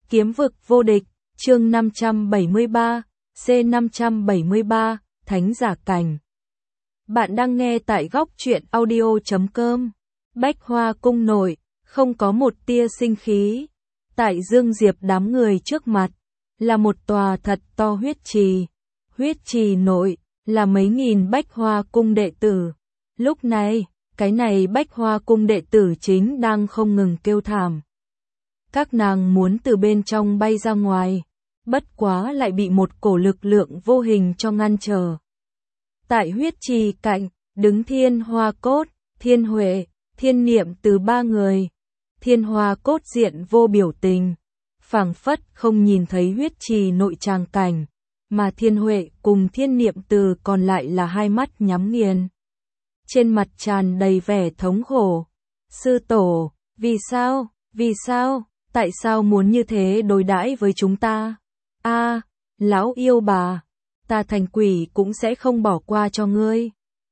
Kiếm vực vô địch, chương 573, C573, Thánh giả cảnh. Bạn đang nghe tại góc truyện audio.com. Bách Hoa cung nội, không có một tia sinh khí. Tại Dương Diệp đám người trước mặt, là một tòa thật to huyết trì. Huyết trì nội, là mấy nghìn Bách Hoa cung đệ tử. Lúc này, cái này Bách Hoa cung đệ tử chính đang không ngừng kêu thảm. Các nàng muốn từ bên trong bay ra ngoài, bất quá lại bị một cổ lực lượng vô hình cho ngăn trở. Tại huyết trì cạnh, đứng Thiên Hoa Cốt, Thiên Huệ, Thiên Niệm từ ba người. Thiên Hoa Cốt diện vô biểu tình, phảng phất không nhìn thấy huyết trì nội tràng cảnh, mà Thiên Huệ cùng Thiên Niệm từ còn lại là hai mắt nhắm nghiền. Trên mặt tràn đầy vẻ thống khổ. Sư tổ, vì sao, tại sao muốn như thế đối đãi với chúng ta? Lão yêu bà, ta thành quỷ cũng sẽ không bỏ qua cho ngươi.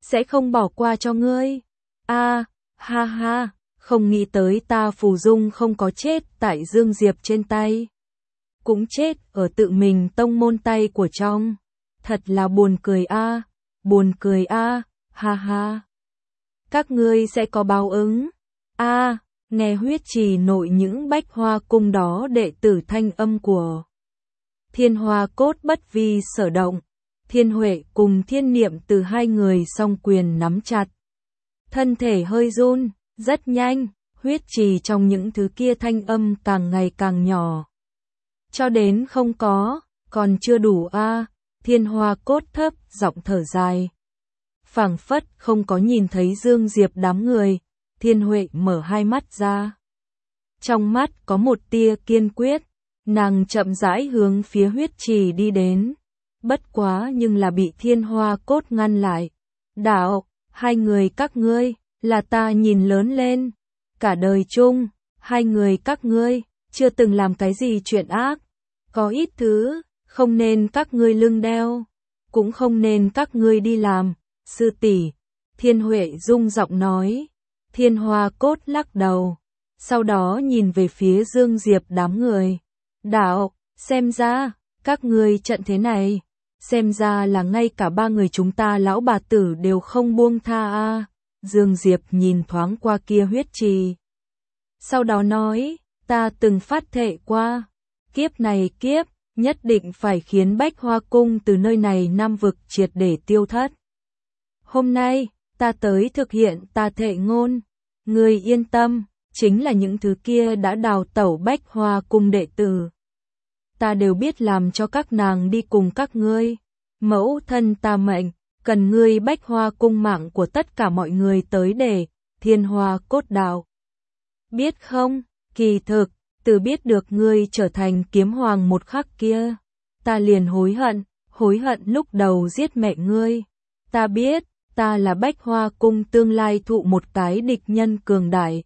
Ha ha, không nghĩ tới ta Phù Dung không có chết tại Dương Diệp trên tay. Cũng chết ở tự mình tông môn tay của trong. Thật là buồn cười ha ha. Các ngươi sẽ có báo ứng. Nghe huyết trì nội những Bách Hoa cung đó đệ tử thanh âm của Thiên Hoa Cốt bất vi sở động. Thiên Huệ cùng Thiên Niệm từ hai người song quyền nắm chặt. Thân thể hơi run, rất nhanh, huyết trì trong những thứ kia thanh âm càng ngày càng nhỏ. Cho đến không có, còn chưa đủ Thiên Hoa Cốt thấp giọng thở dài. Phảng phất không có nhìn thấy Dương Diệp đám người. Thiên Huệ mở hai mắt ra. Trong mắt có một tia kiên quyết, nàng chậm rãi hướng phía huyết trì đi đến. Bất quá nhưng là bị Thiên Hoa Cốt ngăn lại. Đạo, hai người các ngươi, là ta nhìn lớn lên. Cả đời chung, hai người các ngươi, chưa từng làm cái gì chuyện ác. Có ít thứ, không nên các ngươi lưng đeo, cũng không nên các ngươi đi làm. Sư tỷ, Thiên Huệ rung giọng nói. Thiên Hoa Cốt lắc đầu, sau đó nhìn về phía Dương Diệp đám người. Đạo, xem ra, các ngươi trận thế này, xem ra là ngay cả ba người chúng ta lão bà tử đều không buông tha Dương Diệp nhìn thoáng qua kia huyết trì. Sau đó nói, ta từng phát thệ qua, kiếp này kiếp, nhất định phải khiến Bách Hoa cung từ nơi này Nam vực triệt để tiêu thất. Hôm nay, ta tới thực hiện ta thệ ngôn. Ngươi yên tâm, chính là những thứ kia đã đào tẩu Bách Hoa cung đệ tử. Ta đều biết làm cho các nàng đi cùng các ngươi. Mẫu thân ta mệnh, cần ngươi Bách Hoa cung mạng của tất cả mọi người tới để Thiên Hoa Cốt đạo. Biết không, kỳ thực, từ biết được ngươi trở thành kiếm hoàng một khắc kia, ta liền hối hận lúc đầu giết mẹ ngươi. Ta biết, ta là Bách Hoa cung tương lai thụ một cái địch nhân cường đại.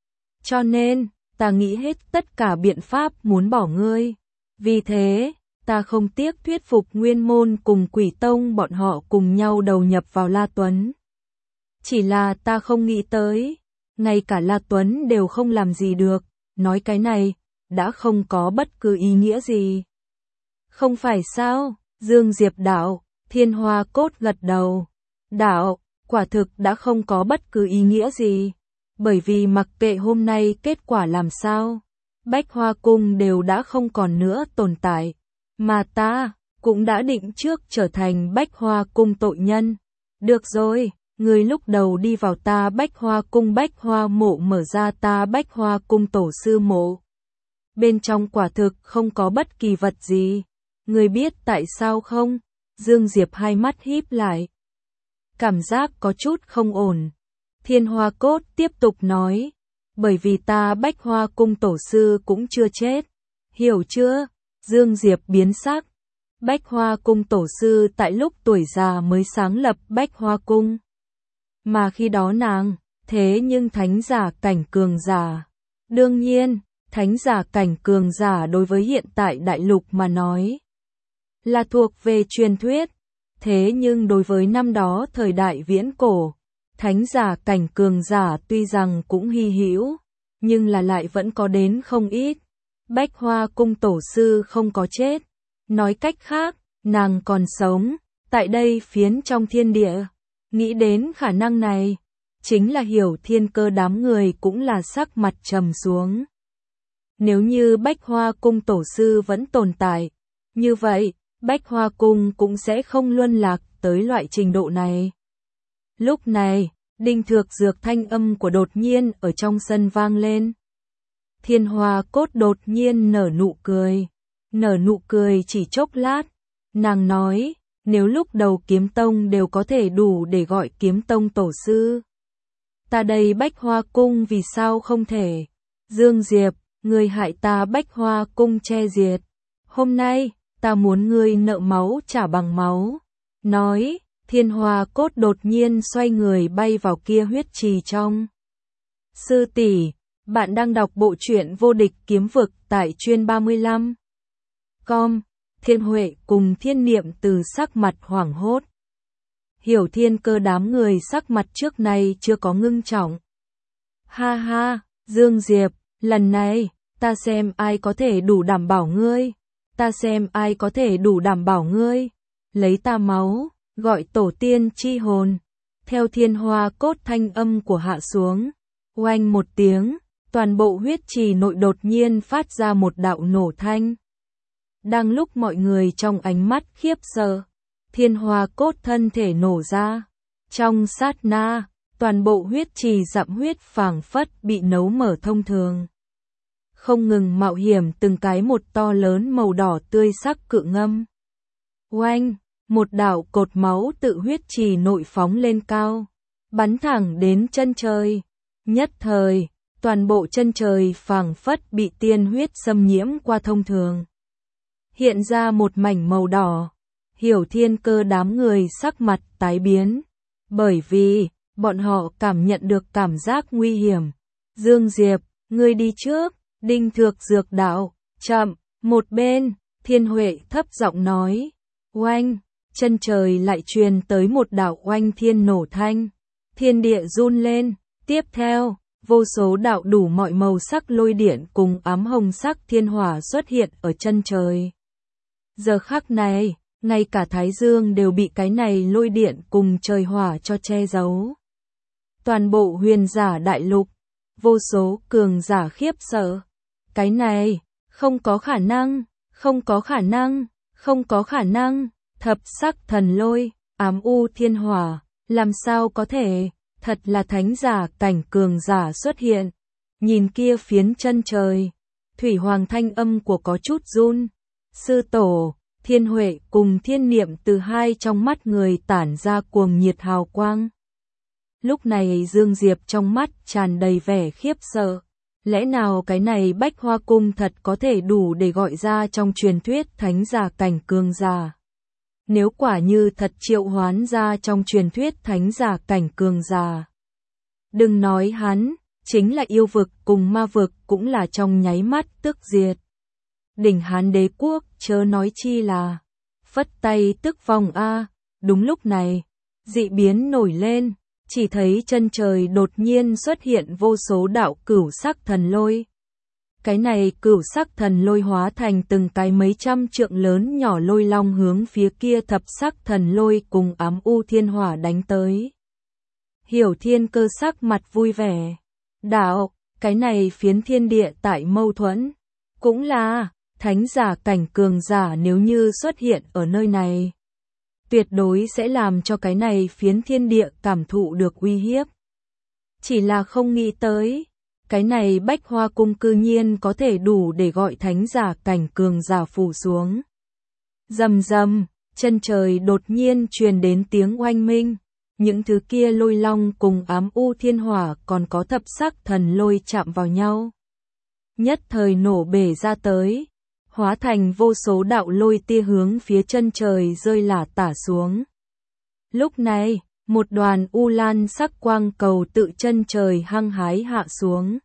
Cho nên, ta nghĩ hết tất cả biện pháp muốn bỏ ngươi. Vì thế, ta không tiếc thuyết phục Nguyên môn cùng Quỷ tông bọn họ cùng nhau đầu nhập vào La Tuấn. Chỉ là ta không nghĩ tới, ngay cả La Tuấn đều không làm gì được, nói cái này, đã không có bất cứ ý nghĩa gì. Không phải sao, Dương Diệp đạo, Thiên Hoa Cốt gật đầu. Đạo, quả thực đã không có bất cứ ý nghĩa gì, bởi vì mặc kệ hôm nay kết quả làm sao, Bách Hoa cung đều đã không còn nữa tồn tại, mà ta cũng đã định trước trở thành Bách Hoa cung tội nhân. Được rồi, ngươi lúc đầu đi vào ta Bách Hoa cung Bách Hoa mộ mở ra ta Bách Hoa cung tổ sư mộ. Bên trong quả thực không có bất kỳ vật gì. Ngươi biết tại sao không? Dương Diệp hai mắt híp lại. Cảm giác có chút không ổn. Thiên Hoa Cốt tiếp tục nói. Bởi vì ta Bách Hoa cung tổ sư cũng chưa chết. Hiểu chưa? Dương Diệp biến sắc. Bách Hoa cung tổ sư tại lúc tuổi già mới sáng lập Bách Hoa cung. Mà khi đó nàng, thế nhưng thánh giả cảnh cường giả. Đương nhiên, thánh giả cảnh cường giả đối với hiện tại đại lục mà nói, là thuộc về truyền thuyết. Thế nhưng đối với năm đó thời đại viễn cổ, thánh giả cảnh cường giả tuy rằng cũng hy hữu, nhưng là lại vẫn có đến không ít. Bách Hoa Cung tổ sư không có chết. Nói cách khác, nàng còn sống, tại đây phiến trong thiên địa. Nghĩ đến khả năng này, chính là Hiểu Thiên Cơ đám người cũng là sắc mặt trầm xuống. Nếu như Bách Hoa Cung tổ sư vẫn tồn tại, như vậy, Bách Hoa Cung cũng sẽ không luân lạc tới loại trình độ này. Lúc này, Đinh Thược Dược thanh âm của đột nhiên ở trong sân vang lên. Thiên Hoa Cốt đột nhiên nở nụ cười chỉ chốc lát, nàng nói, nếu lúc đầu Kiếm Tông đều có thể đủ để gọi Kiếm Tông tổ sư, ta đây Bách Hoa Cung vì sao không thể? Dương Diệp, ngươi hại ta Bách Hoa Cung che diệt, hôm nay, ta muốn ngươi nợ máu trả bằng máu. Nói, Thiên Hoa Cốt đột nhiên xoay người bay vào kia huyết trì trong. Sư tỷ, bạn đang đọc bộ truyện Vô Địch Kiếm Vực tại chuyên 35. Com, Thiên Huệ cùng Thiên Niệm từ sắc mặt hoảng hốt. Hiểu Thiên Cơ đám người sắc mặt trước nay chưa có ngưng trọng. Ha ha, Dương Diệp, lần này, ta xem ai có thể đủ đảm bảo ngươi. Lấy ta máu, gọi tổ tiên chi hồn. Theo Thiên Hoa Cốt thanh âm của hạ xuống. Oanh một tiếng, toàn bộ huyết trì nội đột nhiên phát ra một đạo nổ thanh. Đang lúc mọi người trong ánh mắt khiếp sợ, Thiên Hoa Cốt thân thể nổ ra. Trong sát na, toàn bộ huyết trì dặm huyết phảng phất bị nấu mở thông thường. Không ngừng mạo hiểm từng cái một to lớn màu đỏ tươi sắc cự ngâm. Oanh, một đạo cột máu tự huyết trì nội phóng lên cao, bắn thẳng đến chân trời. Nhất thời, toàn bộ chân trời phảng phất bị tiên huyết xâm nhiễm qua thông thường. Hiện ra một mảnh màu đỏ, Hiểu Thiên Cơ đám người sắc mặt tái biến, bởi vì, bọn họ cảm nhận được cảm giác nguy hiểm. Dương Diệp, ngươi đi trước, Đinh Thược Dược đạo, chậm, một bên, Thiên Huệ thấp giọng nói, oanh, chân trời lại truyền tới một đạo oanh thiên nổ thanh, thiên địa run lên, tiếp theo, vô số đạo đủ mọi màu sắc lôi điện cùng ám hồng sắc thiên hỏa xuất hiện ở chân trời. Giờ khắc này, ngay cả Thái Dương đều bị cái này lôi điện cùng trời hỏa cho che giấu. Toàn bộ huyền giả đại lục, vô số cường giả khiếp sợ. Cái này, không có khả năng, thập sắc thần lôi, ám u thiên hỏa, làm sao có thể, thật là thánh giả cảnh cường giả xuất hiện. Nhìn kia phiến chân trời, Thủy Hoàng thanh âm của có chút run. Sư tổ, Thiên Huệ cùng Thiên Niệm từ hai trong mắt người tản ra cuồng nhiệt hào quang. Lúc này Dương Diệp trong mắt tràn đầy vẻ khiếp sợ. Lẽ nào cái này Bách Hoa Cung thật có thể đủ để gọi ra trong truyền thuyết thánh giả cảnh cường giả? Nếu quả như thật triệu hoán ra trong truyền thuyết thánh giả cảnh cường giả, đừng nói hắn, chính là yêu vực cùng ma vực cũng là trong nháy mắt tức diệt. Đỉnh Hán Đế quốc chớ nói chi là phất tay tức vong a. Đúng lúc này, dị biến nổi lên, chỉ thấy chân trời đột nhiên xuất hiện vô số đạo cửu sắc thần lôi. Cái này cửu sắc thần lôi hóa thành từng cái mấy trăm trượng lớn nhỏ lôi long hướng phía kia thập sắc thần lôi cùng ám u thiên hỏa đánh tới. Hiểu Thiên Cơ sắc mặt vui vẻ. Đạo, cái này phiến thiên địa tại mâu thuẫn. Cũng là, thánh giả cảnh cường giả nếu như xuất hiện ở nơi này, tuyệt đối sẽ làm cho cái này phiến thiên địa cảm thụ được uy hiếp. Chỉ là không nghĩ tới, cái này Bách Hoa Cung cư nhiên có thể đủ để gọi thánh giả cảnh cường giả phủ xuống. Rầm rầm, chân trời đột nhiên truyền đến tiếng oanh minh, những thứ kia lôi long cùng ám u thiên hỏa còn có thập sắc thần lôi chạm vào nhau. Nhất thời nổ bể ra tới, hóa thành vô số đạo lôi tia hướng phía chân trời rơi lả tả xuống. Lúc này, một đoàn u lan sắc quang cầu tự chân trời hăng hái hạ xuống.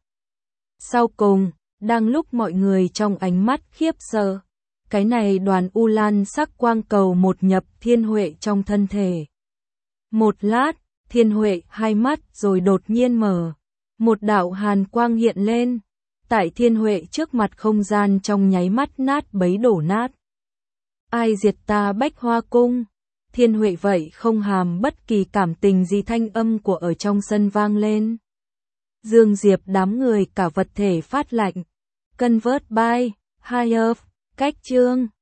Sau cùng, đang lúc mọi người trong ánh mắt khiếp sợ, cái này đoàn u lan sắc quang cầu một nhập Thiên Huệ trong thân thể. Một lát, Thiên Huệ hai mắt rồi đột nhiên mở, một đạo hàn quang hiện lên, tại Thiên Huệ trước mặt không gian trong nháy mắt nát bấy đổ nát. Ai diệt ta Bách Hoa Cung? Thiên Huệ vậy không hàm bất kỳ cảm tình gì, thanh âm của ở trong sân vang lên. Dương Diệp đám người cả vật thể phát lạnh. Convert by Higher. Cách chương